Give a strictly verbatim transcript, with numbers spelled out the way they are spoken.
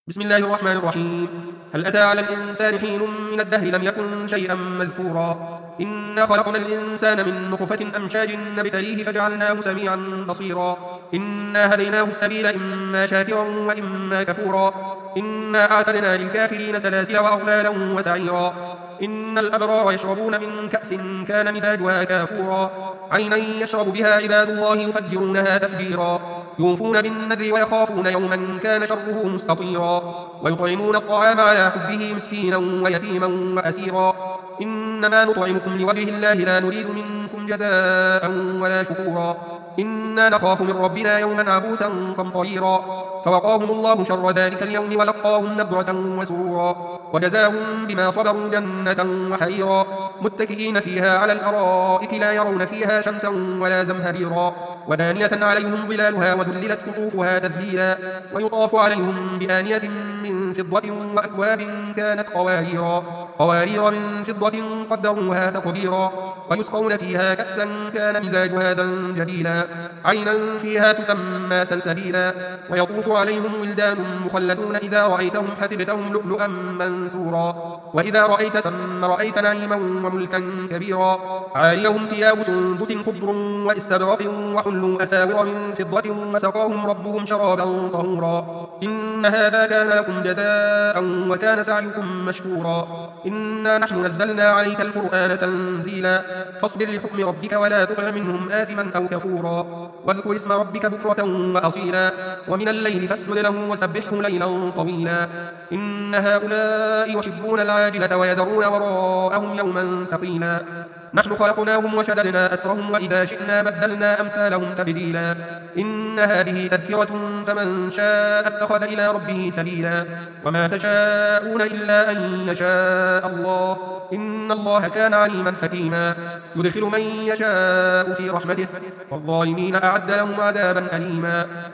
بسم الله الرحمن الرحيم. هل أتى على الإنسان حين من الدهر لم يكن شيئا مذكورا. إنا خلقنا الإنسان من نطفة أمشاج نبتليه فجعلناه سميعا بصيرا. إنا هديناه السبيل إما شاكرا وإما كفورا. إنا أعتدنا للكافرين سلاسل وأغلالا وسعيرا. إن الأبرار يشربون من كأس كان مزاجها كافورا. عينا يشرب بها عباد الله يفجرونها تفجيرا. يوفون بالنذر ويخافون يوما كان شره مستطيرا. ويطعمون الطعام على حبه مسكينا ويتيما وأسيرا. إنما نطعمكم لوجه الله لا نريد منكم جزاء ولا شكورا. إنا نخاف من ربنا يوما عبوسا قمطريرا. فوقاهم الله شر ذلك اليوم ولقاهم نضرة وسرورا. وجزاهم بما صبروا جنة وحريرا. متكئين فيها على الأرائك لا يرون فيها شمسا ولا زمهريرا. ودانية عليهم ظلالها وذللت قطوفها تذليلا. ويطاف عليهم بآنية من فضة وأكواب كانت قواريرا قوارير من فضة قدروها تقديرا. ويسقون فيها كأسا كان مزاجها زنجبيلا. عينا فيها تسمى سلسبيلا. ويطوف عليهم ولدان مخلدون إذا رأيتهم حسبتهم لؤلؤا منثورا. وإذا رأيت ثم رأيت نعيما وملكا كبيرا. عاليهم ثياب سندس خضر واستبرق وحلوا أساور من فضة وسقاهم ربهم شرابا طهورا. إن هذا كان لكم جزاء وكان سعيكم مشكورا. إنا نحن نزلنا عليك القرآن تنزيلا. فاصبر لحكم ربك ولا تطع منهم آثما أو كفورا. واذكر اسم ربك بكرة وأصيلا. ومن الليل فاسجد له وسبحه ليلا طويلا. إن هؤلاء يحبون العاجلة ويذرون وراءهم يوما ثقيلا. نحن خلقناهم وشددنا أسرهم وإذا شئنا بدلنا أمثالهم تبديلا. إن هذه تذكرة فمن شاء اتخذ إلى ربه سبيلا. وما تشاءون إلا أن يشاء الله. إن الله كان عليما حكيما. يدخل من يشاء في رحمته والظالمين أعد لهم عذابا أليما.